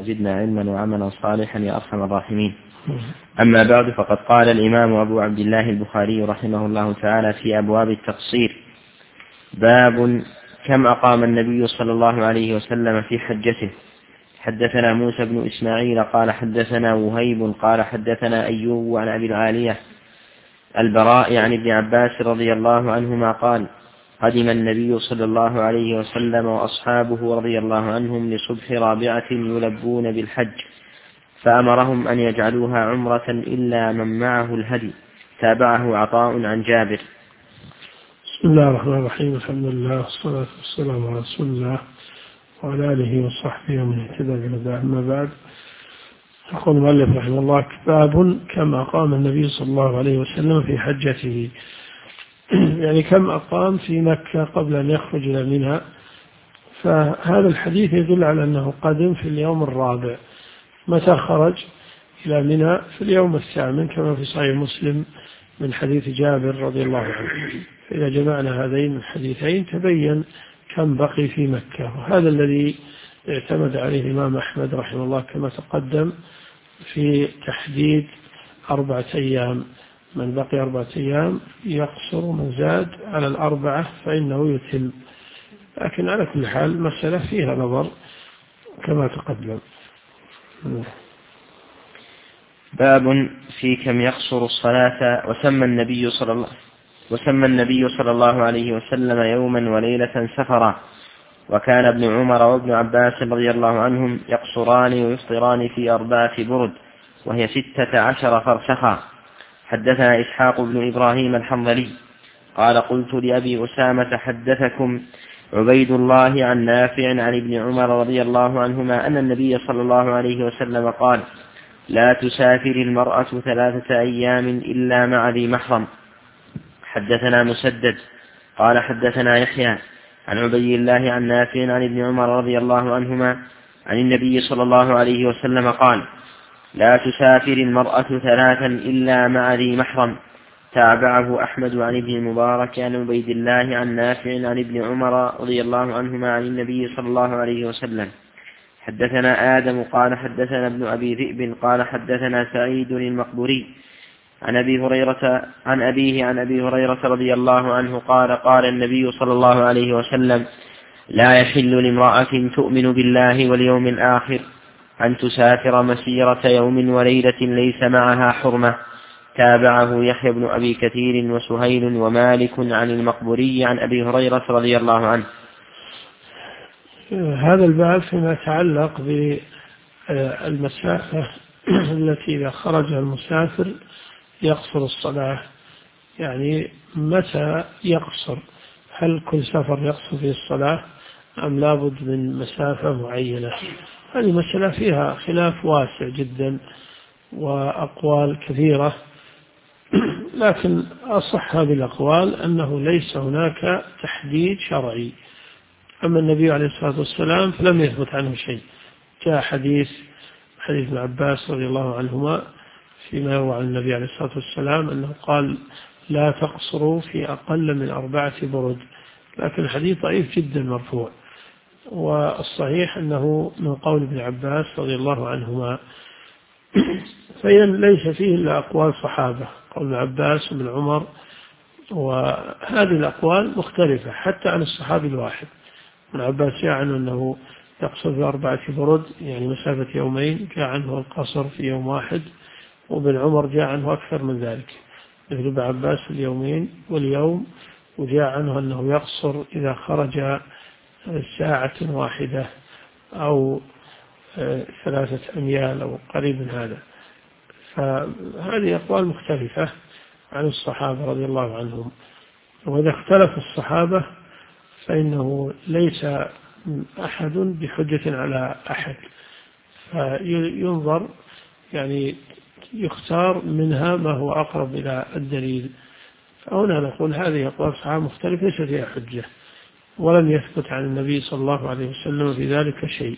وزدنا علما وعملا صالحا يا أرحم الراحمين. أما بعد، فقد قال الإمام أبو عبد الله البخاري رحمه الله تعالى في أبواب التقصير: باب كم أقام النبي صلى الله عليه وسلم في حجته. حدثنا موسى بن إسماعيل قال حدثنا وهيب قال حدثنا أيوب عن أبي العالية البراء عن ابن عباس رضي الله عنهما قال: قدم النبي صلى الله عليه وسلم وأصحابه رضي الله عنهم لصبح رابعة يلبون بالحج، فأمرهم أن يجعلوها عمرة إلا من معه الهدي. تابعه عطاء عن جابر. بسم الله الرحمن الرحيم. الحمد لله والصلاة والسلام على رسول الله وعلى آله وصحبه ومن اهتدى بهداه. أما بعد، يقول المؤلف رحمه الله: باب كم أقام النبي صلى الله عليه وسلم في حجته. يعني كم أقام في مكة قبل أن يخرج إلى منى. فهذا الحديث يدل على أنه قدم في اليوم الرابع. متى خرج إلى منى؟ في اليوم الثامن، كما في صحيح مسلم من حديث جابر رضي الله عنه. فإذا جمعنا هذين الحديثين تبين كم بقي في مكة، وهذا الذي اعتمد عليه الإمام أحمد رحمه الله كما تقدم في تحديد 4 أيام. من بقي 4 أيام يقصر، من زاد على 4 فإنه يتم. لكن على كل حال مسألة فيها نظر كما تقدم. باب في كم يقصر الصلاة. وسمى النبي صلى الله عليه وسلم يوما وليلة سفرا، وكان ابن عمر وابن عباس رضي الله عنهم يقصران ويفطران في 4 برد، وهي 16 فرسخا. حدثنا إسحاق بن إبراهيم الحنظلي قال: قلت لأبي أسامة: حدثكم عبيد الله عن نافع عن ابن عمر رضي الله عنهما أن النبي صلى الله عليه وسلم قال: لا تسافر المرأة 3 أيام إلا مع ذي محرم. حدثنا مسدد قال حدثنا يحيى عن عبيد الله عن نافع عن ابن عمر رضي الله عنهما عن النبي صلى الله عليه وسلم قال: لا تسافر المرأة 3 إلا مع ذي محرم. تابعه أحمد عن ابن المبارك عن عبيد الله عن نافع عن ابن عمر رضي الله عنهما عن النبي صلى الله عليه وسلم. حدثنا آدم قال حدثنا ابن أبي ذئب قال حدثنا سعيد المقبوري عن أبيه عن أبي هريرة رضي الله عنه قال: قال النبي صلى الله عليه وسلم: لا يحل لامرأة تؤمن بالله واليوم الآخر أن تسافر مسيرة يوم وليلة ليس معها حرمة. تابعه يحيى بن أبي كثير وسهيل ومالك عن المقبوري عن أبي هريرة رضي الله عنه. هذا الباب فيما يتعلق بالمسافة التي إذا خرج المسافر يقصر الصلاة. يعني متى يقصر؟ هل كل سفر يقصر فيه الصلاة أم لابد من مسافة معينة؟ هذه مسألة فيها خلاف واسع جدا وأقوال كثيرة، لكن أصح هذه الأقوال أنه ليس هناك تحديد شرعي. أما النبي عليه الصلاة والسلام فلم يثبت عنه شيء. جاء حديث ابن عباس رضي الله عنهما فيما يروى عن النبي عليه الصلاة والسلام أنه قال: لا تقصروا في أقل من 4 برد، لكن الحديث ضعيف جدا مرفوع. والصحيح أنه من قول ابن عباس رضي الله عنهما. فإذا ليس فيه إلا أقوال صحابة، قول ابن عباس وابن عمر، وهذه الأقوال مختلفة حتى عن الصحابي الواحد. ابن عباس جاء عنه أنه يقصر في 4 برد، يعني مسافة يومين، جاء عنه القصر في يوم واحد. وابن عمر جاء عنه أكثر من ذلك، مثل ابن عباس اليومين واليوم. وجاء عنه أنه يقصر إذا خرج 1 ساعة واحدة أو 3 أميال أو قريب من هذا. فهذه أقوال مختلفة عن الصحابة رضي الله عنهم. وإذا اختلف الصحابة فإنه ليس أحد بحجة على أحد، فينظر يعني يختار منها ما هو أقرب إلى الدليل. فهنا نقول هذه أقوال الصحابة مختلفة ليس فيها حجة، ولم يثبت عن النبي صلى الله عليه وسلم في ذلك شيء.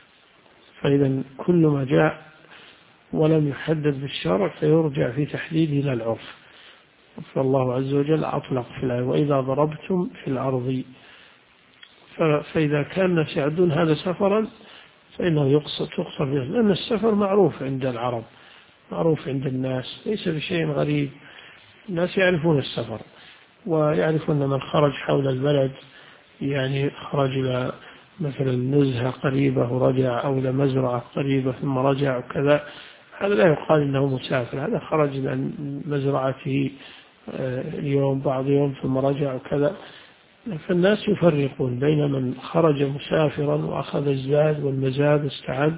فإذا كل ما جاء ولم يحدد بالشرع فيرجع في تحديده إلى العرف. فالله عز وجل أطلق في الآية: وإذا ضربتم في الأرض. فإذا كان الناس يعدون هذا سفرا فإنه تقصر به، لأن السفر معروف عند العرب، معروف عند الناس، ليس بشيء غريب. الناس يعرفون السفر، ويعرفون من خرج حول البلد، يعني خرج إلى مثلا نزهة قريبة ورجع، أو إلى مزرعة قريبة ثم رجع وكذا، هذا لا يقال إنه مسافر، هذا خرج إلى مزرعته اليوم بعض يوم ثم رجع وكذا. فالناس يفرقون بين من خرج مسافرا وأخذ الزاد والمزاد استعد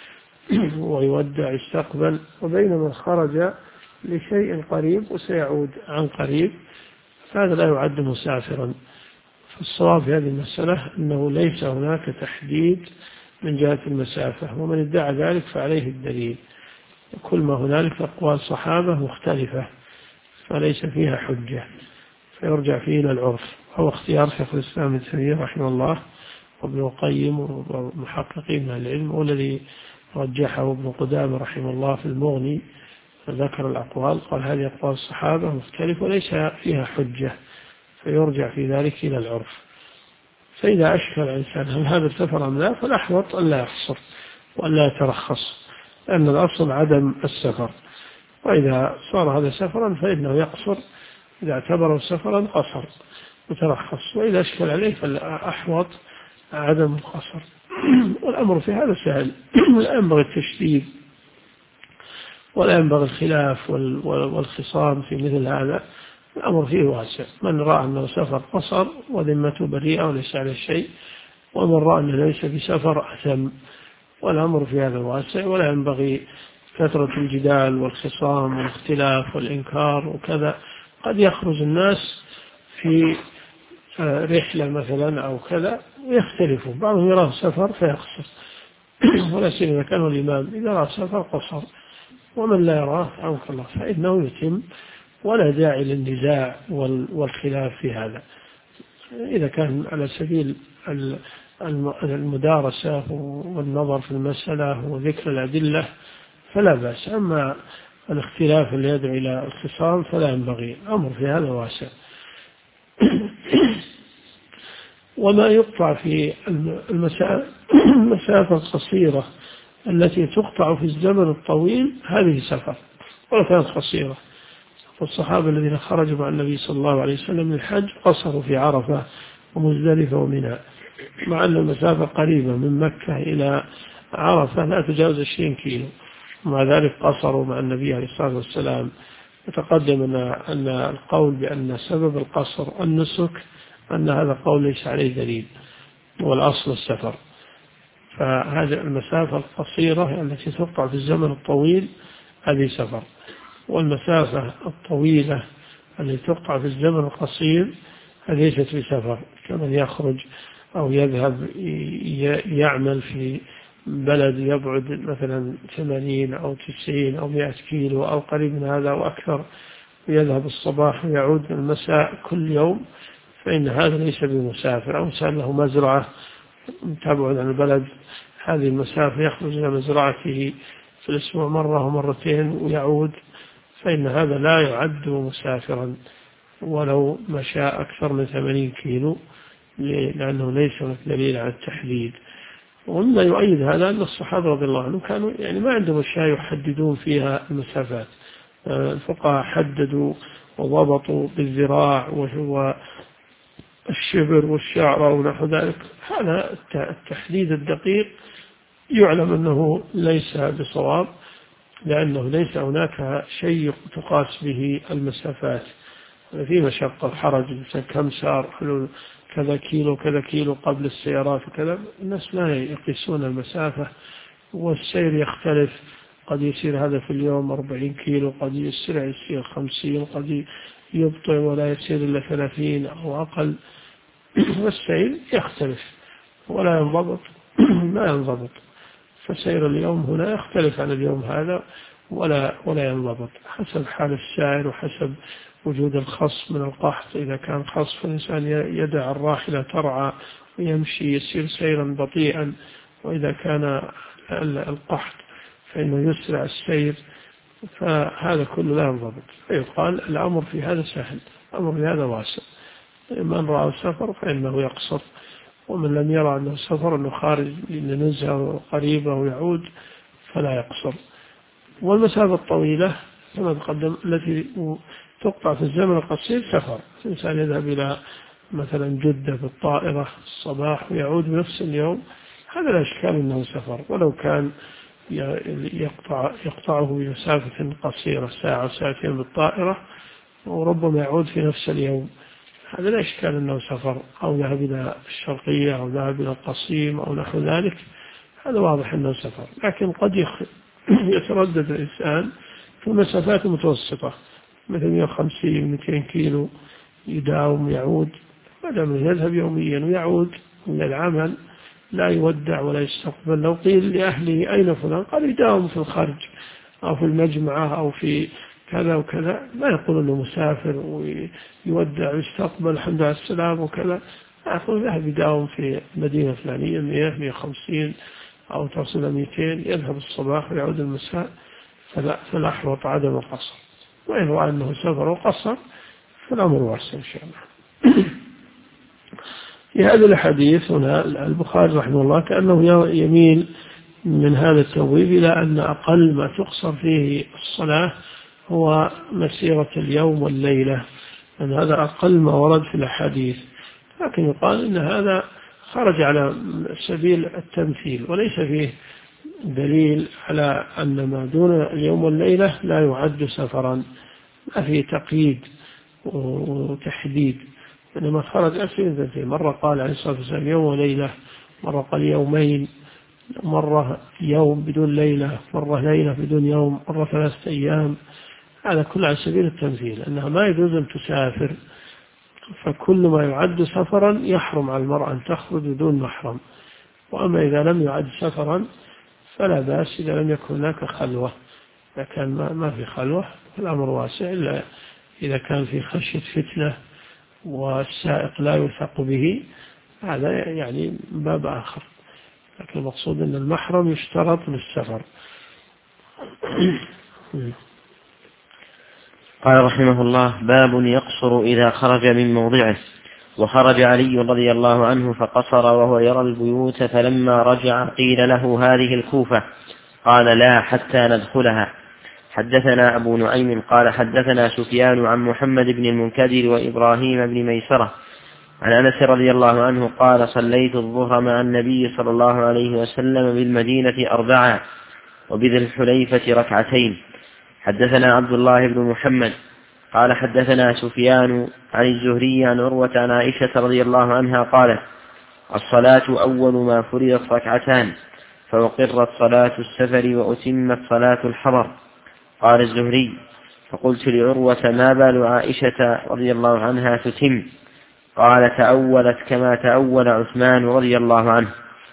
ويودع يستقبل، وبين من خرج لشيء قريب وسيعود عن قريب، هذا لا يعد مسافرا. فالصواب في هذه المسألة أنه ليس هناك تحديد من جهة المسافة، ومن ادعى ذلك فعليه الدليل. كل ما هنالك أقوال صحابة مختلفة فليس فيها حجة، فيرجع فيه إلى العرف. هو اختيار شيخ الإسلام ابن تيمية رحمه الله وابن القيم ومحققين من العلم، والذي رجحه ابن قدامة رحمه الله في المغني، فذكر الأقوال قال هذه أقوال الصحابة مختلفة وليس فيها حجة، فيرجع في ذلك إلى العرف. فإذا أشكل الإنسان هل هذا سفر أم لا، فالأحوط أن لا يقصر وأن لا يترخص، لأن الأصل عدم السفر. وإذا صار هذا سفرا فإنه يقصر، إذا اعتبره سفرا قصر وترخص، وإذا أشكل عليه فالأحوط عدم القصر. والأمر في هذا سهل، لا ينبغي التشديد ولا ينبغي الخلاف والخصام في مثل هذا، الأمر فيه واسع. من رأى أنه سفر قصر وذمته بريئة وليس عليه شيء، ومن رأى أنه ليس بسفر أثم، والأمر في هذا واسع. ولا ينبغي كثرة الجدال والخصام والاختلاف والإنكار وكذا. قد يخرج الناس في رحلة مثلا أو كذا ويختلفوا، بعضهم يراه سفر فيقصر ولا سيما إذا كان الإمام إذا رأى سفر قصر، ومن لا يراه عنك الله فإنه يتم، ولا داعي للنزاع والخلاف في هذا. إذا كان على سبيل المدارسة والنظر في المسألة وذكر الأدلة فلا بأس، أما الاختلاف اللي يدعو إلى الخصام فلا ينبغي، الأمر في هذا واسع. وما يقطع في المسافة القصيرة التي تقطع في الزمن الطويل هذه سفر، وكانت قصيرة. والصحابة الذين خرجوا مع النبي صلى الله عليه وسلم من الحج قصروا في عرفة ومزدلفة ومنى، مع أن المسافة قريبة من مكة إلى عرفة لا تجاوز 20 كيلو، ومع ذلك قصروا مع النبي عليه الصلاة والسلام. وتقدم أن القول بأن سبب القصر النسك أن هذا قول ليس عليه دليل، والأصل السفر. فهذه المسافة القصيرة التي تقطع في الزمن الطويل هذه سفر، والمسافة الطويلة التي تقطع في الزمن القصير هذه ليست بسفر، كمن يخرج أو يذهب يعمل في بلد يبعد مثلا 80 أو 90 أو 100 كيلو أو قريب من هذا وأكثر، ويذهب الصباح ويعود المساء كل يوم، فإن هذا ليس بمسافر. أو سأل له مزرعة تبعد عن البلد هذه المسافة يخرج إلى مزرعته في الأسبوع مرة ومرتين ويعود، فإن هذا لا يعد مسافرا ولو مشى أكثر من 80 كيلو، لأنه ليس دليل على التحديد. ومما يؤيد هذا أن الصحابة رضي الله عنهم كانوا يعني ما عندهم أشياء يحددون فيها المسافات، الفقهاء حددوا وضبطوا بالذراع والشبر والشعر ونحو ذلك. هذا التحديد الدقيق يعلم أنه ليس بصواب، لأنه ليس هناك شيء تقاس به المسافات، في مشقة الحرج كم سار كذا كيلو كذا كيلو قبل السيارات وكذا، الناس لا يقيسون المسافة، والسير يختلف، قد يصير هذا في اليوم 40 كيلو، قد يصير 50، قد يبطئ ولا يصير إلا 30 أو أقل، والسير يختلف ولا ينضبط ما ينضبط. فسير اليوم هنا يختلف عن اليوم هذا ولا ينضبط، حسب حال السائر وحسب وجود الخص من القحط. إذا كان خص فالإنسان يدع الراحلة ترعى ويمشي يسير سيرا بطيئا، وإذا كان القحط فإنه يسرع السير، فهذا كله لا ينضبط. فيقال الأمر في هذا سهل، الأمر في هذا واسع، من رأى السفر فإنه يقصر، ومن لم يرى أنه سفر أنه خارج لنزهة قريبة ويعود فلا يقصر. والمسافة الطويلة كما تقدم التي تقطع في الزمن القصير سفر، الإنسان يذهب إلى مثلا جدة بالطائرة الصباح ويعود بنفس اليوم، هذا لا إشكال أنه سفر، ولو كان يقطعه بمسافة قصيرة ساعة ساعتين بالطائرة وربما يعود في نفس اليوم، هذا لا إشكال أنه سفر، أو ذهب إلى الشرقية أو ذهب إلى القصيم أو نحو ذلك، هذا واضح أنه سفر. لكن قد يتردد الإنسان في المسافات المتوسطة مثل 150-200 كيلو، يداوم يعود، بدل يذهب يوميا ويعود من العمل لا يودع ولا يستقبل. لو قيل لأهله أين فلان؟ قال يداوم في الخارج أو في المجمعة أو في كذا وكذا، ما يقول أنه مسافر ويودع ويستقبل الحمد لله على السلام وكذا، يقول ذهب يداوم في مدينة فلانية 100-150 أو تصل 200، يذهب الصباح ويعود المساء، فالأحوط عدم القصر. وإن رأى أنه سفر وقصر فالأمر واسع إن شاء الله. في هذا الحديث هنا البخاري رحمه الله كأنه يميل من هذا التبويب إلى أن أقل ما تقصر فيه الصلاة هو مسيرة اليوم والليلة، أن هذا أقل ما ورد في الحديث، لكن يقال أن هذا خرج على سبيل التمثيل وليس فيه دليل على أن ما دون اليوم والليلة لا يعد سفرا، ما فيه تقييد وتحديد، إنما خرج أسئلة، مرة قال عليه الصلاة والسلام يوم وليلة، مرة قال يومين، مرة يوم بدون ليلة، مرة ليلة بدون يوم، مرة 3 أيام، هذا كله على سبيل التمثيل، أنها ما يجوز أن تسافر، فكل ما يعد سفرا يحرم على المرأة أن تخرج بدون محرم. وأما إذا لم يعد سفرا فلا بأس إذا لم يكن هناك خلوة، إذا كان ما في خلوة الأمر واسع، إلا إذا كان في خشية فتنة والسائق لا يوثق به، هذا يعني باب آخر، لكن المقصود أن المحرم يشترط للسفر. قال رحمه الله: باب يقصر إذا خرج من موضعه. وخرج علي رضي الله عنه فقصر وهو يرى البيوت، فلما رجع قيل له هذه الكوفة، قال لا حتى ندخلها. حدثنا أبو نعيم قال حدثنا سفيان عن محمد بن المنكدر وإبراهيم بن ميسرة عن أنس رضي الله عنه قال: صليت الظهر مع النبي صلى الله عليه وسلم بالمدينة 4 وبذي الحليفة 2. حدثنا عبد الله بن محمد قال حدثنا سفيان عن الزهري عن عروة عن عائشة رضي الله عنها قالت: الصلاة أول ما فرضت 2، فوقرت صلاة السفر وأتمت صلاة الحضر. قال الزهري: فقلت لعروة: ما بال عائشة رضي الله عنها تتم؟ قال: تأولت كما تأول عثمان رضي الله عنه.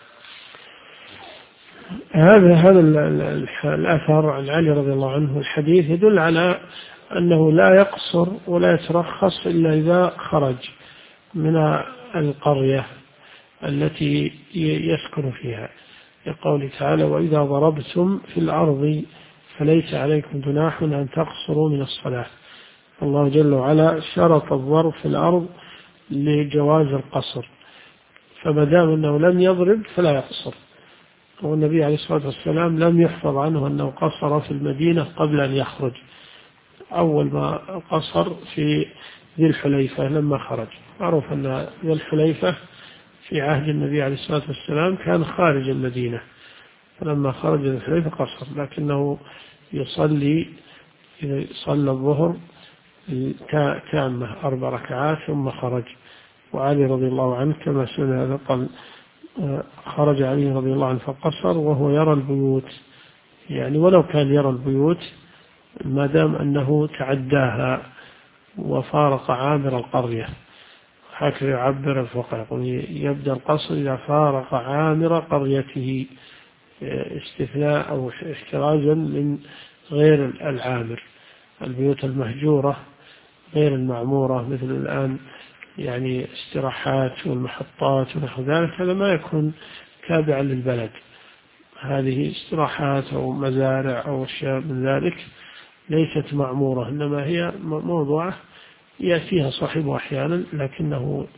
هذا الأثر عن علي رضي الله عنه الحديث يدل على أنه لا يقصر ولا يترخص إلا إذا خرج من القرية التي يسكن فيها، يقول تعالى: وإذا ضربتم في الأرض فليس عليكم جناح أن تقصروا من الصلاة. الله جل وعلا شرط الضرب في الأرض لجواز القصر، فما دام أنه لم يضرب فلا يقصر. والنبي عليه الصلاة والسلام لم يحفظ عنه أنه قصر في المدينة قبل أن يخرج، أول ما قصر في ذي الحليفة لما خرج. معروف أن ذي الحليفة في عهد النبي عليه الصلاة والسلام كان خارج المدينة، فلما خرج ذي الحليفة قصر، لكنه يصلي إذا صلى الظهر تامة 4 ركعات ثم خرج. وعلي رضي الله عنه كما سمع هذا قال: خرج علي رضي الله عنه فقصر وهو يرى البيوت، يعني ولو كان يرى البيوت ما دام أنه تعداها وفارق عامر القرية، هكذا يعبر الفقهاء، يقول يبدأ القصر إذا فارق عامر قريته، استثناء أو احترازا من غير العامر، البيوت المهجورة غير المعمورة، مثل الآن يعني استراحات والمحطات ونحو ذلك، هذا ما يكون تابعا للبلد، هذه استراحات أو مزارع أو أشياء من ذلك ليست معمورة، إنما هي موضوعة يأتيها صاحبها أحيانا لكنه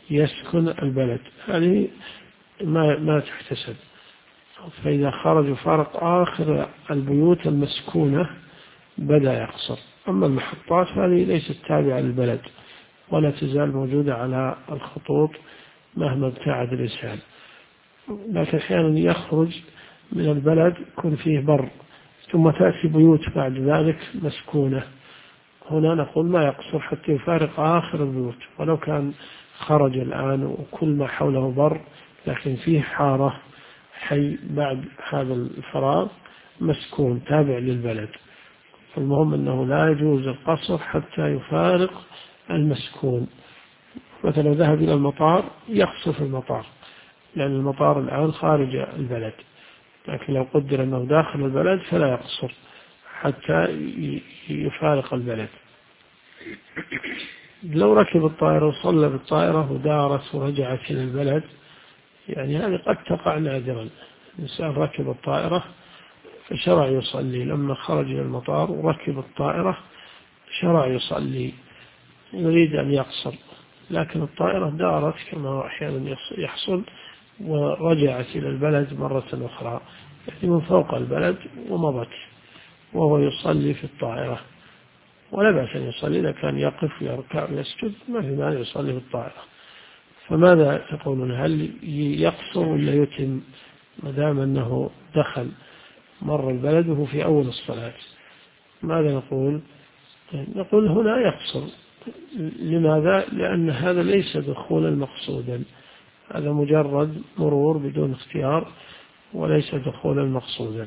يسكن البلد، هذه ما تحتسب. فإذا خرج وفارق آخر البيوت المسكونة بدأ يقصر. أما المحطات هذه ليست تابعة للبلد ولا تزال موجودة على الخطوط مهما ابتعد الإنسان، لكن أحيانا يخرج من البلد يكون فيه بر ثم تأتي بيوت بعد ذلك مسكونة، هنا نقول ما يقصر حتى يفارق آخر البيوت، ولو كان خرج الآن وكل ما حوله بر لكن فيه حارة حي بعد هذا الفراغ مسكون تابع للبلد. فالمهم أنه لا يجوز القصر حتى يفارق المسكون. مثلا ذهب إلى المطار يقصر في المطار، لأن المطار الآن خارج البلد، لكن لو قدر أنه داخل البلد فلا يقصر حتى يفارق البلد. لو ركب الطائرة وصلى بالطائرة ودارت ورجعت إلى البلد، يعني هذه قد تقع نادرا. الإنسان ركب الطائرة فشرع يصلي، لما خرج إلى المطار وركب الطائرة شرع يصلي، يريد أن يقصر، لكن الطائرة دارت كما أحيانا يحصل ورجعت إلى البلد مرة أخرى، يعني من فوق البلد ومضت وهو يصلي في الطائرة، ولا بأس أن يصلي إذا كان يقف ويركع ويسجد ما في مانع يصلي في الطائرة. فماذا تقولون، هل يقصر ولا يتم ما دام أنه دخل مر البلد وهو في أول الصلاة؟ ماذا نقول؟ نقول هنا يقصر. لماذا؟ لأن هذا ليس دخولا مقصودا، هذا مجرد مرور بدون اختيار وليس دخولا مقصودا.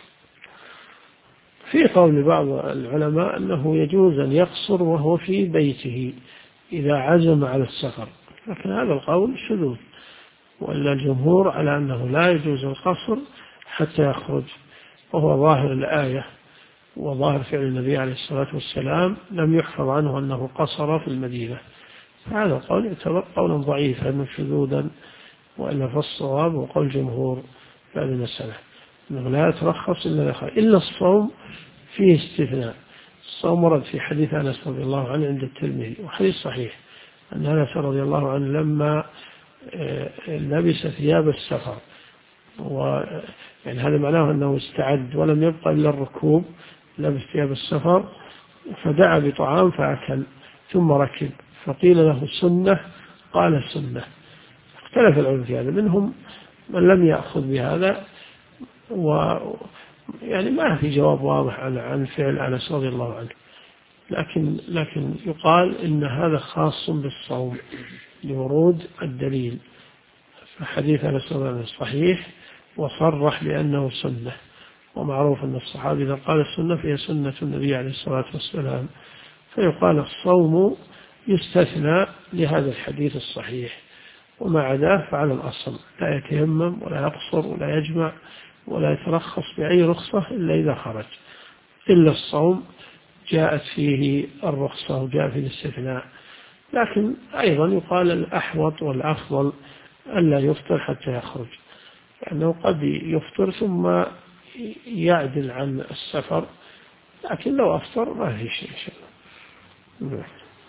في قول بعض العلماء أنه يجوز أن يقصر وهو في بيته إذا عزم على السفر، لكن هذا القول شذوذ، وإلا الجمهور على أنه لا يجوز القصر حتى يخرج، وهو ظاهر الآية وظاهر فعل النبي عليه الصلاة والسلام، لم يحفظ عنه أنه قصر في المدينة. هذا القول يعتبر قولا ضعيفا شذوذا، وإلا فالصواب وقول الجمهور في هذه المسألة أنه لا يترخص إلا الصوم فيه استثناء. الصوم ورد في حديث أنس رضي الله عنه عند الترمذي وحديث صحيح أن أنس رضي الله عنه لما لبس ثياب السفر، يعني هذا معناه أنه استعد ولم يبقى إلا الركوب، لبس ثياب السفر فدعا بطعام فأكل ثم ركب، فقيل له سنة، قال سنة. اختلف العلماء في هذا، منهم من لم يأخذ بهذا، يعني ما في جواب واضح عن فعل أنس رضي الله عنه، لكن يقال إن هذا خاص بالصوم لورود الدليل. فحديث أنس رضي الله عنه صحيح وصرح بأنه سنة، ومعروف أن الصحابي إذا قال السنة فهي سنة النبي عليه الصلاة والسلام، فيقال الصوم يستثنى لهذا الحديث الصحيح، وما عداه فعلى الأصل لا يتيمم ولا يقصر ولا يجمع ولا يترخص بأي رخصة إلا إذا خرج، إلا الصوم جاءت فيه الرخصة وجاء فيه الاستثناء. لكن أيضا يقال الأحوط والأفضل ألا يفطر حتى يخرج، لأنه قد يفطر ثم يعدل عن السفر، لكن لو أفطر ما في شيء إن شاء الله.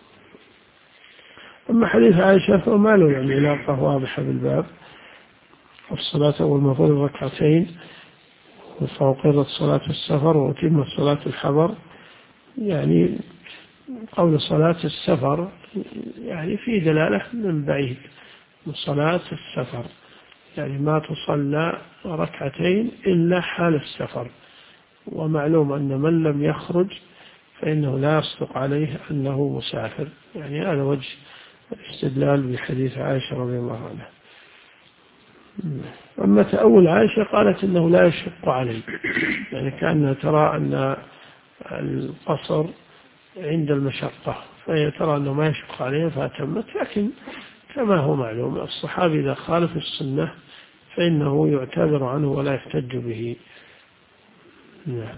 أما حديث عائشة فما له يعني علاقة واضحة بالباب. الصلاة أول ما فرض ركعتين وفوقرت صلاة السفر وأتم صلاة الحضر، يعني قول صلاة السفر يعني في دلالة من بعيد من صلاة السفر، يعني ما تصلى ركعتين إلا حال السفر، ومعلوم أن من لم يخرج فإنه لا يصدق عليه أنه مسافر، يعني هذا وجه الاستدلال بحديث عائشة رضي الله عنها. أما تأول عائشة قالت إنه لا يشق عليه، يعني كأنها ترى أن القصر عند المشقة، فهي ترى أنه ما يشق عليه فأتمت، لكن كما هو معلوم الصحابي إذا خالف السنة فإنه يعتذر عنه ولا يحتج به. نعم.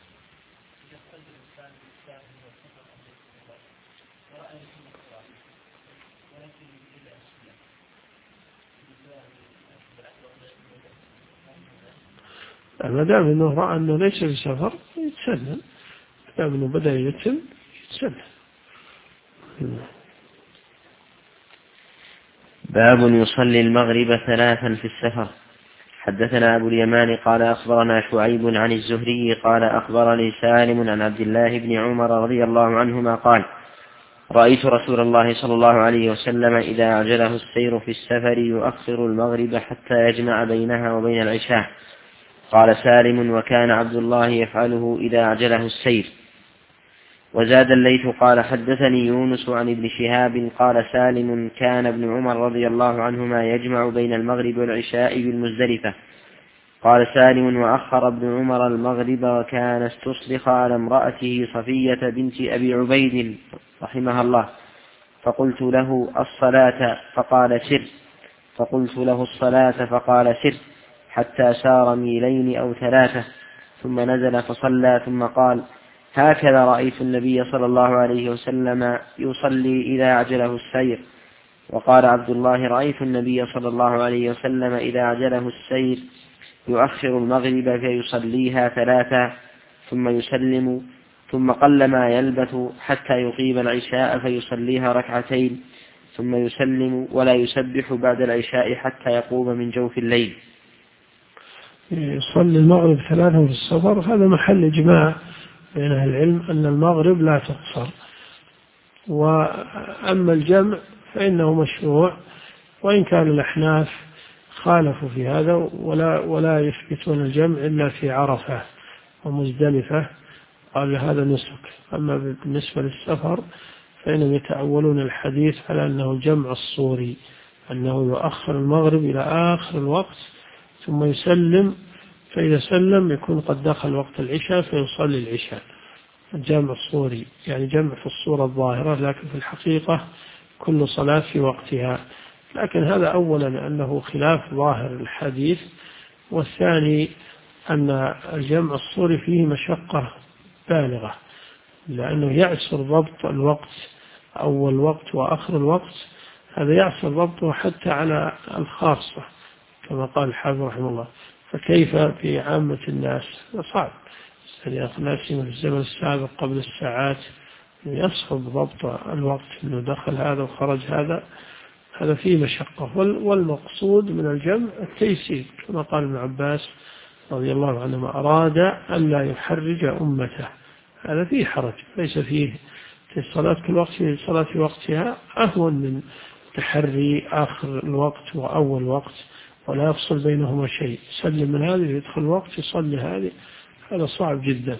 ما دام أنه رأى أنه ليس بسفر يتسنن، ما دام أنه بدأ يتم يتسنن. باب يصلي المغرب 3 في السفر. حدثنا أبو اليمان قال أخبرنا شعيب عن الزهري قال أخبرني سالم عن عبد الله بن عمر رضي الله عنهما قال رأيت رسول الله صلى الله عليه وسلم إذا أعجله السير في السفر يؤخر المغرب حتى يجمع بينها وبين العشاء. قال سالم وكان عبد الله يفعله إذا أعجله السير. وزاد الليث قال حدثني يونس عن ابن شهاب قال سالم كان ابن عمر رضي الله عنهما يجمع بين المغرب والعشاء بالمزدلفة. قال سالم وأخر ابن عمر المغرب وكان استصرخ على امرأته صفية بنت أبي عبيد رحمها الله فقلت له الصلاة فقال سر، فقلت له الصلاة فقال سر، حتى سار ميلين أو 3 ثم نزل فصلى ثم قال هكذا رأيت النبي صلى الله عليه وسلم يصلي إذا أعجله السير. وقال عبد الله رأيت النبي صلى الله عليه وسلم إذا أعجله السير يؤخر المغرب فيصليها 3 ثم يسلم ثم قل ما يلبث حتى يقيم العشاء فيصليها 2 ثم يسلم ولا يسبح بعد العشاء حتى يقوم من جوف الليل. يصلي المغرب 3 في السفر، هذا محل إجماع بين أهل العلم أن المغرب لا تقصر. وأما الجمع فإنه مشروع، وإن كان الأحناف خالفوا في هذا ولا يثبتون الجمع إلا في عرفة ومزدلفة، قال هذا نسك. أما بالنسبة للسفر فإنهم يتأولون الحديث على أنه الجمع الصوري، أنه يؤخر المغرب إلى آخر الوقت ثم يسلم، فإذا سلم يكون قد دخل وقت العشاء فيصلي العشاء. الجمع الصوري يعني جمع في الصورة الظاهرة، لكن في الحقيقة كل صلاة في وقتها. لكن هذا أولا أنه خلاف ظاهر الحديث، والثاني أن الجمع الصوري فيه مشقة بالغة، لأنه يعسر ضبط الوقت، أول وقت وآخر الوقت، هذا يعسر ضبطه حتى على الخاصة كما قال الحافظ رحمه الله، فكيف في عامة الناس؟ صعب. الناس في الزمن السابق قبل الساعات يصعب ضبط الوقت، أنه دخل هذا وخرج هذا فيه مشقة. والمقصود من الجمع التيسير، كما قال ابن عباس رضي الله عنهما أراد أن لا يحرج أمته، هذا فيه حرج، ليس فيه في الصلاة كل وقت في صلاة وقتها أهون من تحري آخر الوقت وأول وقت ولا يفصل بينهما شيء، يسلم من هذه يدخل وقت يصلي هذه، هذا صعب جدا.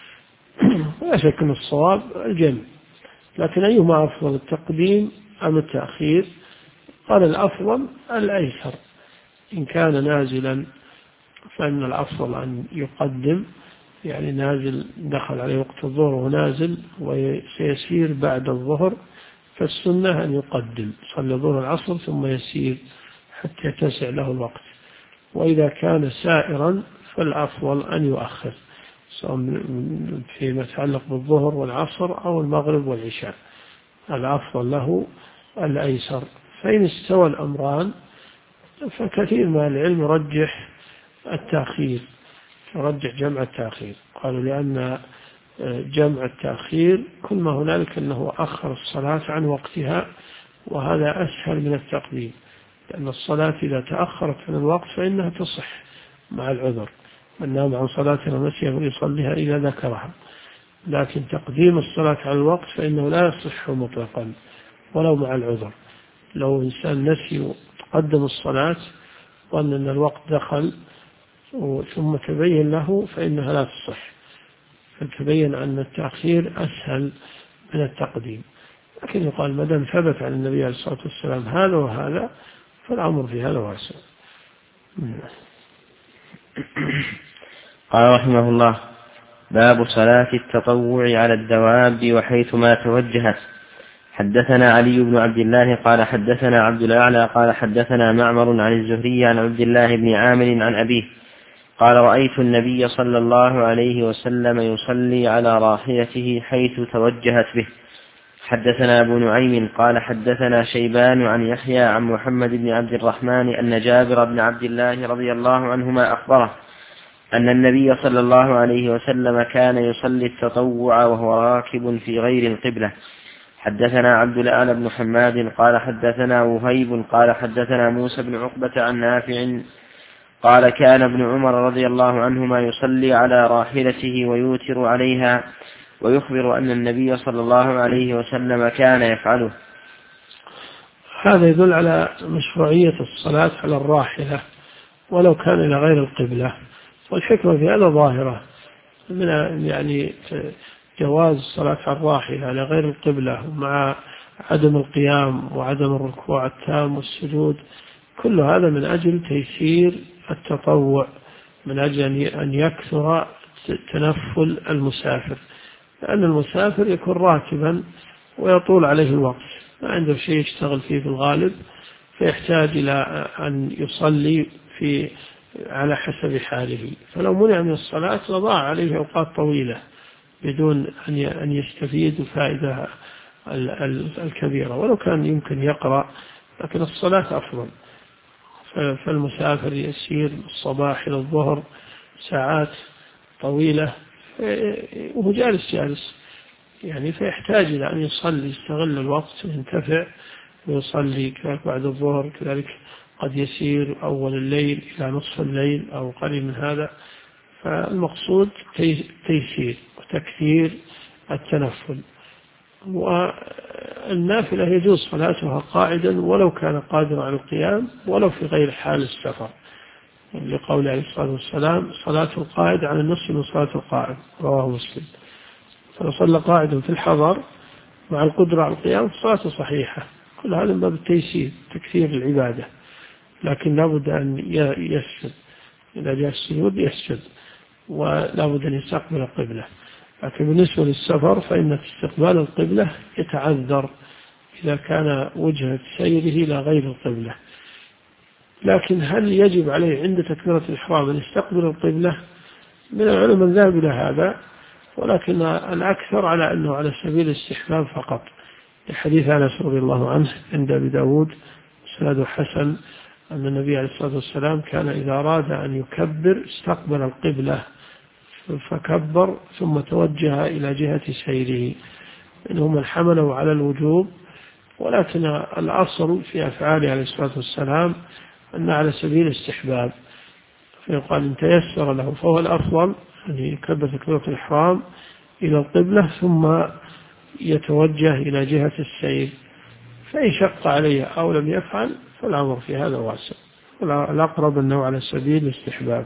لا شك أن الصواب الجمع، لكن أيهما أفضل، التقديم أم التأخير؟ قال الأفضل الأيسر، إن كان نازلا فإن الأفضل أن يقدم، يعني نازل دخل عليه وقت الظهر ونازل وسيسير بعد الظهر، فالسنة أن يقدم صلى الظهر العصر ثم يسير حتى يتسع له الوقت. وإذا كان سائرا فالأفضل أن يؤخر، سواء فيما يتعلق بالظهر والعصر أو المغرب والعشاء، الأفضل له الأيسر. فإن استوى الأمران فكثير من العلم يرجح التأخير، يرجح جمع التأخير، قالوا لأن جمع التأخير كل ما هنالك أنه أخر الصلاة عن وقتها، وهذا أسهل من التقديم، لأن الصلاة إذا تأخرت عن الوقت فإنها تصح مع العذر، من نام عن صلاة ونسي فليصليها إذا ذكرها. لكن تقديم الصلاة على الوقت فإنه لا يصح مطلقا ولو مع العذر. لو إنسان نسي وتقدم الصلاة ظن أن الوقت دخل ثم تبين له فإنها لا تصح، فتبين أن التأخير أسهل من التقديم. لكن يقال ما دام ثبت عن النبي عليه الصلاة والسلام هذا وهذا فالأمر في هذا واسع. قال رحمه الله باب صلاة التطوع على الدواب وحيثما توجهت. حدثنا علي بن عبد الله قال حدثنا عبد الأعلى قال حدثنا معمر عن الزهري عن عبد الله بن عامر عن أبيه قال رأيت النبي صلى الله عليه وسلم يصلي على راحلته حيث توجهت به. حدثنا أبو نعيم قال حدثنا شيبان عن يحيى عن محمد بن عبد الرحمن أن جابر بن عبد الله رضي الله عنهما أخبره أن النبي صلى الله عليه وسلم كان يصلي التطوع وهو راكب في غير القبلة، حدثنا عبد الأعلى بن حماد قال حدثنا وهيب قال حدثنا موسى بن عقبة عن نافع قال كان ابن عمر رضي الله عنهما يصلي على راحلته ويوتر عليها ويخبر أن النبي صلى الله عليه وسلم كان يفعله. هذا يدل على مشروعية الصلاة على الراحلة ولو كان إلى غير القبلة، والحكمة في هذا ظاهرة من يعني جواز الصلاة على الراحلة على غير القبلة مع عدم القيام وعدم الركوع التام والسجود، كل هذا من أجل تيسير التطوع، من أجل أن يكثر تنفل المسافر، لأن المسافر يكون راكبا ويطول عليه الوقت، ما عنده شيء يشتغل فيه في الغالب، فيحتاج إلى أن يصلي على حسب حاله، فلو منع من الصلاة لضاع عليه أوقات طويلة بدون أن يستفيد الفائدة الكبيرة، ولو كان يمكن يقرأ، لكن الصلاة أفضل. فالمسافر يسير الصباح إلى الظهر ساعات طويلة وهو جالس يعني، فيحتاج إلى أن يصلي، يستغل الوقت وينتفع ويصلي بعد الظهر، كذلك قد يسير أول الليل إلى نصف الليل أو قريب من هذا، فالمقصود تيسير وتكثير التنفل. والنافلة يجوز صلاتها قاعدا ولو كان قادرا على القيام ولو في غير حال السفر، لقول عليه الصلاة والسلام صلاة القاعد على النصف من صلاة القائم، رواه مسلم. فلو صلى قاعدا في الحضر مع القدرة على القيام صلاته صحيحة، كل هذا من باب التيسير تكثير العبادة، لكن لابد أن يسجد، إذا جاء السجود يسجد، ولا بد أن يستقبل القبلة. لكن بالنسبة للسفر فإن استقبال القبلة يتعذر إذا كان وجهة سيره إلى غير القبلة. لكن هل يجب عليه عند تكبيرة الإحرام أن يستقبل القبلة؟ من العلماء ذهب إلى هذا، ولكن الأكثر على أنه على سبيل الاستحباب فقط، لحديث أنس رضي الله عنه عند أبي داود سند حسن أن النبي عليه الصلاة والسلام كان إذا أراد أن يكبر استقبل القبلة فكبر ثم توجه إلى جهة سيره، إنهم من حملوا على الوجوب، ولكن الأصل في أفعاله عليه الصلاة والسلام أن على سبيل الاستحباب، فيقال إن تيسر له فهو الأفضل أن يكبر تكبيرة الإحرام إلى القبلة ثم يتوجه إلى جهة السير، فإن شق عليه أو لم يفعل فالأمر في هذا واسع، الأقرب أنه على سبيل الاستحباب.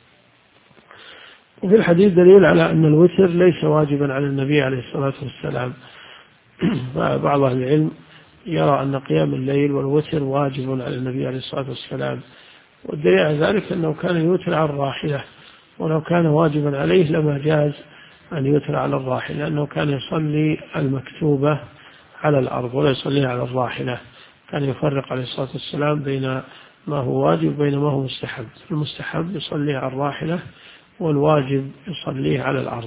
وفي الحديث دليل على أن الوتر ليس واجبا على النبي عليه الصلاة والسلام، بعض أهل العلم يرى أن قيام الليل والوتر واجب على النبي عليه الصلاة والسلام، والدليل على ذلك أنه كان يوتر على الراحلة، ولو كان واجبا عليه لما جاز أن يوتر على الراحلة، لأنه كان يصلي المكتوبة على الأرض ولا يصليها على الراحلة، كان يفرق عليه الصلاة والسلام بين ما هو واجب وبين ما هو مستحب، المستحب يصليه على الراحلة والواجب يصليه على الأرض.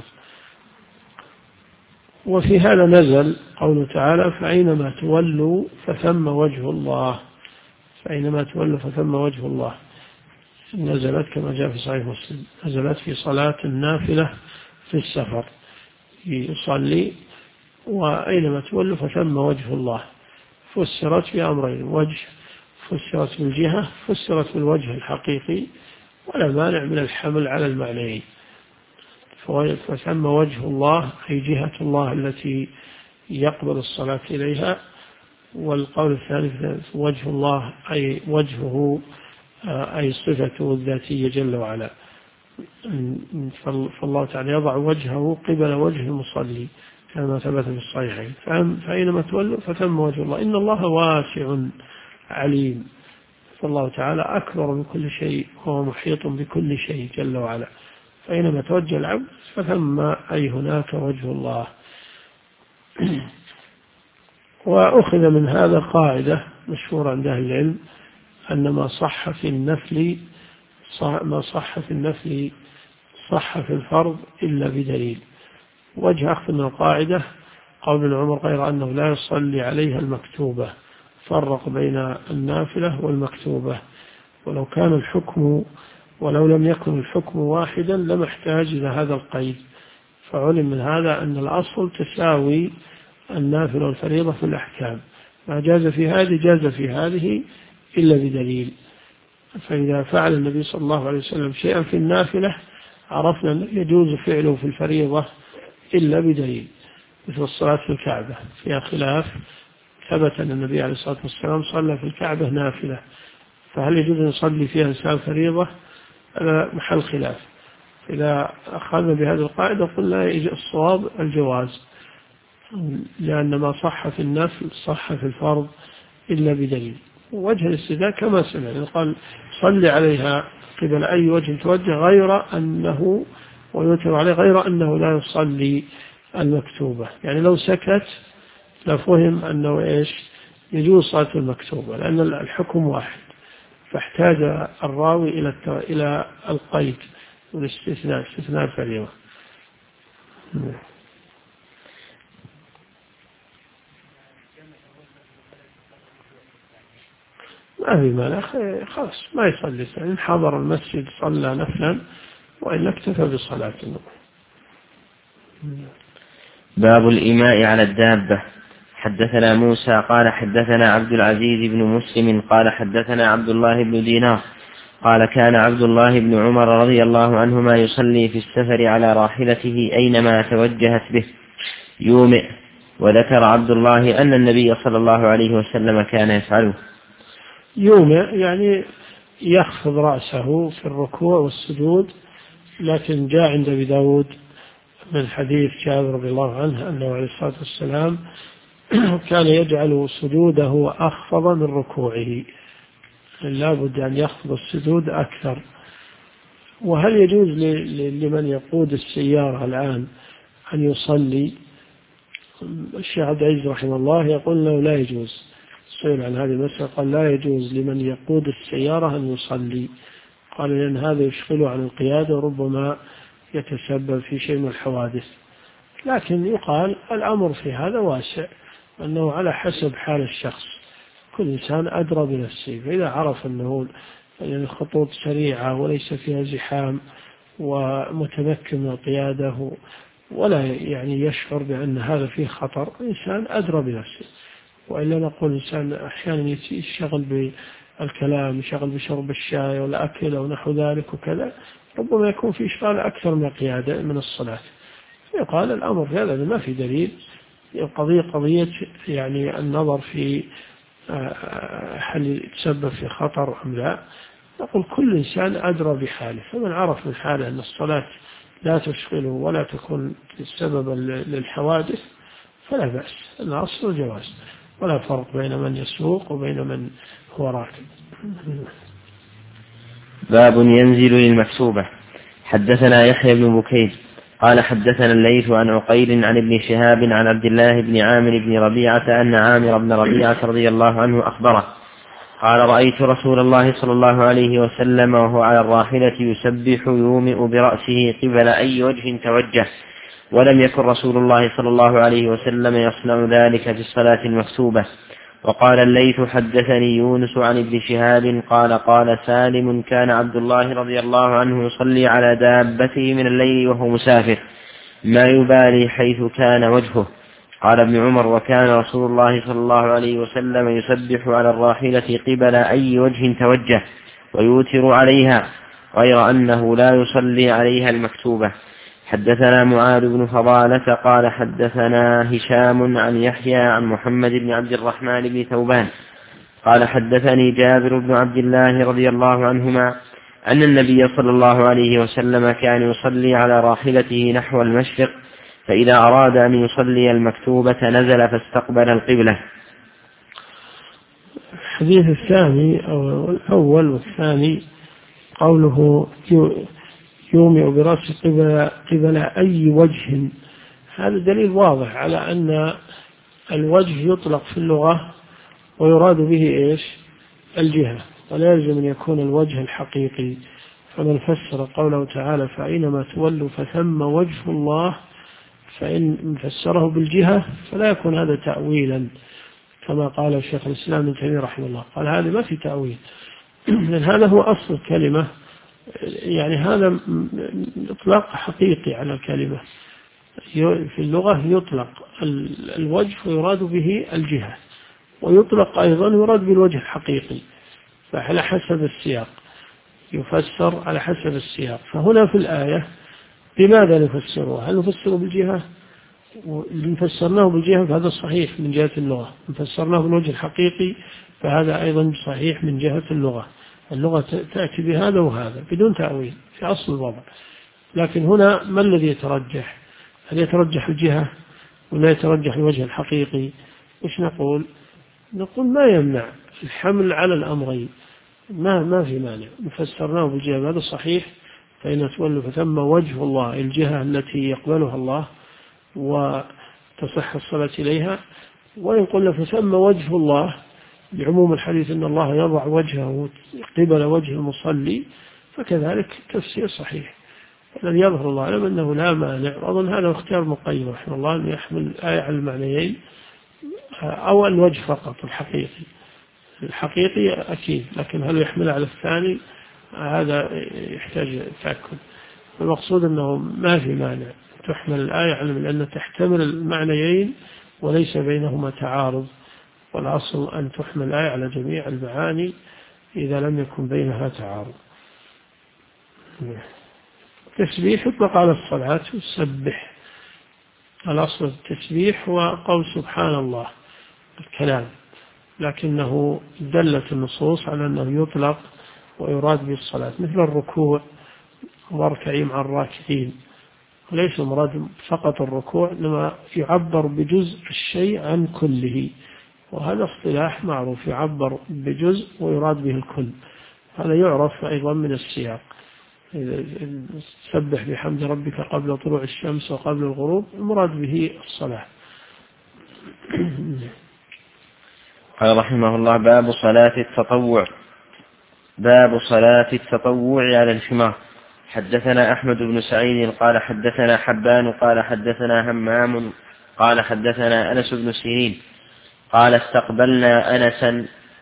وفي هذا نزل قوله تعالى فأينما تولوا فثم وجه الله، فأينما تولوا فثم وجه الله، نزلت كما جاء في صحيح مسلم، نزلت في صلاة النافلة في السفر يصلي وأينما تولوا فثم وجه الله، فسرت بأمرين، وجه فسرت بالجهة، فسرت بالوجه الحقيقي، ولا مانع من الحمل على المعنيين، فثم وجه الله أي جهة الله التي يقبل الصلاة إليها، والقول الثالث وجه الله أي وجهه أي صفته الذاتية جل وعلا، فالله تعالى يضع وجهه قبل وجه المصلي كما ثبت في الصحيحين، فأينما تولوا فثم وجه الله، إن الله واسع عليم، فالله تعالى أكبر من كل شيء وهو محيط بكل شيء جل وعلا، فأينما توجه العبد فثم أي هناك وجه الله. وأخذ من هذا قاعدة مشهورة عند أهل العلم أن ما صح في النفل صح في الفرض إلا بدليل. وجه أخذ من القاعدة قول ابن عمر غير أنه لا يصلي عليها المكتوبة، فرق بين النافلة والمكتوبة، ولو لم يكن الحكم واحدا لما احتاج إلى هذا القيد، فعلم من هذا أن الأصل تساوي النافلة والفريضة في الأحكام، ما جاز في هذه جاز في هذه إلا بدليل. فإذا فعل النبي صلى الله عليه وسلم شيئا في النافلة عرفنا أن يجوز فعله في الفريضة إلا بدليل، مثل الصلاة في الكعبة فيها خلاف، ثبت أن النبي عليه الصلاة والسلام صلى في الكعبة نافلة، فهل يجوز أن يصلي فيها إنسان فريضة؟ هذا محل خلاف. إذا أخذنا بهذه القاعدة قلنا الصواب الجواز، لأن ما صح في النفل صح في الفرض إلا بدليل. وجه الاستدلال كما سمعنا قال صلي عليها قبل أي وجه توجه غير أنه، ويوتر عليه غير أنه لا يصلي المكتوبة. يعني لو سكت لفهم أنه إيش يجوز صلاة المكتوبة، لأن الحكم واحد، فاحتاج الراوي إلى القيد والاستثناء، استثناء الفريضة. ما في مانع، خلاص ما يصلي ثاني، حضر المسجد صلى نفلا وإلا اكتفى بصلاة. باب الإيماء على الدابة. حدثنا موسى قال حدثنا عبد العزيز بن مسلم قال حدثنا عبد الله بن دينار قال كان عبد الله بن عمر رضي الله عنهما يصلي في السفر على راحلته أينما توجهت به يومئ، وذكر عبد الله أن النبي صلى الله عليه وسلم كان يفعله. يومئ يعني يخفض رأسه في الركوع والسجود، لكن جاء عند أبي داود من حديث جابر رضي الله عنه أنه عليه الصلاة والسلام كان يجعل سجوده أخفض من ركوعه، لا بد أن يخفض السجود أكثر. وهل يجوز لمن يقود السيارة الآن أن يصلي؟ الشيخ عبد العزيز رحمه الله يقول له لا يجوز، سئل عن هذه المسألة قال لا يجوز لمن يقود السيارة أن يصلي، قال لأن هذا يشغله عن القيادة وربما يتسبب في شيء من الحوادث. لكن يقال الأمر في هذا واسع، أنه على حسب حال الشخص، كل إنسان أدرى بنفسه، فإذا عرف أنه الخطوط سريعة وليس فيها زحام ومتمكن من القيادة ولا يعني يشعر بأن هذا فيه خطر، إنسان أدرى بنفسه. وإلا نقول إنسان أحيانا يشغل بالكلام، يشغل بشرب الشاي والأكل أو نحو ذلك وكذا، ربما يكون في إشغال أكثر من القيادة من الصلاة. يقال الأمر في هذا ما في دليل، قضية يعني النظر في هل يتسبب في خطر أم لا. نقول كل إنسان أدرى بحاله، فمن عرف من حاله أن الصلاة لا تشغله ولا تكون سببا للحوادث فلا بأس، الأصل الجواز، ولا فرق بين من يسوق وبين من هو راكب. باب ينزل للمكتوبة. حدثنا يحيى بن بكير قال حدثنا الليث عن عقيل عن ابن شهاب عن عبد الله بن عامر بن ربيعة أن عامر بن ربيعة رضي الله عنه أخبره قال رأيت رسول الله صلى الله عليه وسلم وهو على الراحلة يسبح يومئ برأسه قبل أي وجه توجه، ولم يكن رسول الله صلى الله عليه وسلم يصنع ذلك في الصلاة المكتوبة. وقال الليث حدثني يونس عن ابن شهاب قال سالم كان عبد الله رضي الله عنه يصلي على دابته من الليل وهو مسافر ما يبالي حيث كان وجهه. قال ابن عمر وكان رسول الله صلى الله عليه وسلم يسبح على الراحلة قبل أي وجه توجه ويوتر عليها، غير أنه لا يصلي عليها المكتوبة. حدثنا معاذ بن فضالة قال حدثنا هشام عن يحيى عن محمد بن عبد الرحمن بن ثوبان قال حدثني جابر بن عبد الله رضي الله عنهما أن النبي صلى الله عليه وسلم كان يصلي على راحلته نحو المشرق، فإذا أراد أن يصلي المكتوبة نزل فاستقبل القبلة. الحديث الثاني أو الأول والثاني قوله يومئ برأسه قبل أي وجه، هذا دليل واضح على أن الوجه يطلق في اللغة ويراد به إيش؟ الجهة، ولا يلزم أن يكون الوجه الحقيقي. فمن فسر قوله تعالى فأينما تولوا فثم وجه الله، فإن فسره بالجهة فلا يكون هذا تأويلا كما قال الشيخ الإسلام ابن تيمية رحمه الله، قال هذا ما في تأويل، لأن هذا هو أصل الكلمة، يعني هذا إطلاق حقيقي على الكلمة، في اللغة يطلق الوجه ويراد به الجهة، ويطلق أيضا يراد بالوجه الحقيقي، فعلى حسب السياق يفسر على حسب السياق. فهنا في الآية بماذا نفسره؟ هل نفسره بالجهة؟ اللي فسرناه بالجهة فهذا صحيح من جهة اللغة، فسرناه بالوجه الحقيقي فهذا أيضا صحيح من جهة اللغة. اللغة تأتي بهذا وهذا بدون تأويل في أصل الوضع. لكن هنا ما الذي يترجح؟ هل يترجح الجهة ولا يترجح الوجه الحقيقي؟ إيش نقول؟ نقول ما يمنع الحمل على الأمرين، ما في مانع. فسرناه بالجهة هذا صحيح، فإن تولوا فثم وجه الله، الجهة التي يقبلها الله وتصح الصلاة إليها. وإن قلنا فثم وجه الله بعموم الحديث أن الله يضع وجهه قبل وجه المصلي، فكذلك تفسير صحيح. الذي يظهر الله أعلم أنه لا مانع، وأظن هذا اختيار مقيم رحمه الله أن يحمل الآية على المعنيين أو الوجه فقط الحقيقي أكيد، لكن هل يحمل على الثاني هذا يحتاج تأكد. المقصود أنه ما في مانع تحمل الآية على لأن تحتمل المعنيين وليس بينهما تعارض، والأصل أن تحمل الآية على جميع المعاني إذا لم يكن بينها تعارض. التسبيح يطلق على الصلاة والسبح. الأصل التسبيح هو قول سبحان الله الكلام، لكنه دلت النصوص على أنه يطلق ويراد بالصلاة، مثل الركوع واركعي مع الراكعين، وليس مراد فقط الركوع، إنما يعبر بجزء الشيء عن كله، وهذا اصطلاح معروف، يعبر بجزء ويراد به الكل. هذا يعرف أيضا من السياق، سبح بحمد ربك قبل طلوع الشمس وقبل الغروب، المراد به الصلاة. قال رحمه الله: باب صلاة التطوع على الحمار. حدثنا أحمد بن سعيد قال حدثنا حبان قال حدثنا همام قال حدثنا أنس بن سيرين قال استقبلنا أنسا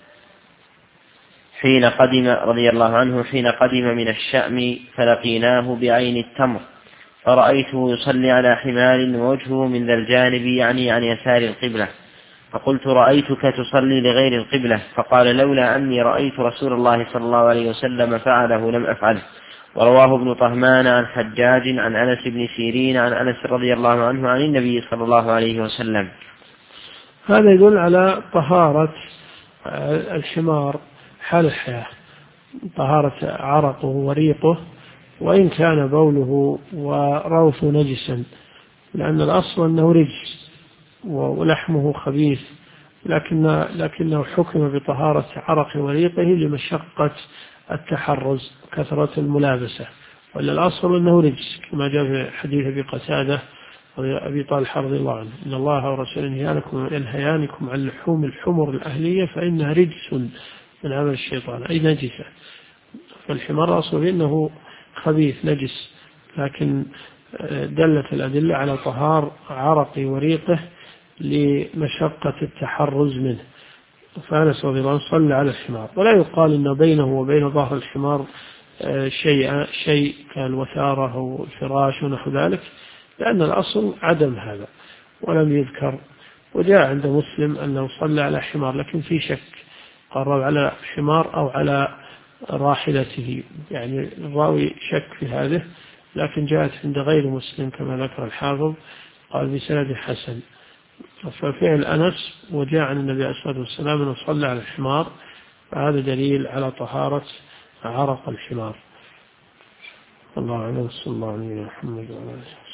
حين قدم رضي الله عنه حين قدم من الشأم، فلقيناه بعين التمر، فرأيته يصلي على حمار ووجهه من ذا الجانب، يعني عن يسار القبلة، فقلت: رأيتك تصلي لغير القبلة. فقال: لولا أني رأيت رسول الله صلى الله عليه وسلم فعله لم أفعله. ورواه ابن طهمان عن حجاج عن أنس بن سيرين عن أنس رضي الله عنه عن النبي صلى الله عليه وسلم. هذا يدل على طهارة الحمار حال الحياة، طهارة عرقه وريقه، وإن كان بوله وروثه نجسا، لأن الأصل أنه رجس ولحمه خبيث، لكنه حكم بطهارة عرق وريقه لمشقة التحرز كثرة الملابسة، ولا الأصل أنه رجس كما جاء في حديث أبي قتادة أبي طالح رضي الله عنه: إن الله ورسوله ينهيانكم عن لحوم الحمر الأهلية فإنها رجس من عمل الشيطان، أي نجسة. فالحمار أصل أنه خبيث نجس، لكن دلت الأدلة على طهار عرق وريقه لمشقة التحرز منه. فأنس رضي الله عنه صلى على الحمار، ولا يقال أن بينه وبين ظهر الحمار شيء كالوثارة أو الفراش ونحو ذلك، لأن الأصل عدم هذا ولم يذكر. وجاء عند مسلم أنه صلى على حمار، لكن في شك، قرر على حمار أو على راحلته، يعني الراوي شك في هذه، لكن جاءت عند غير مسلم كما ذكر الحافظ، قال بسند حسن. ففعل أنس وجاء عن النبي عليه الصلاة والسلام أنه صلى على الحمار، فهذا دليل على طهارة عرق الحمار. الله أعلم. صلى الله عليه وسلم.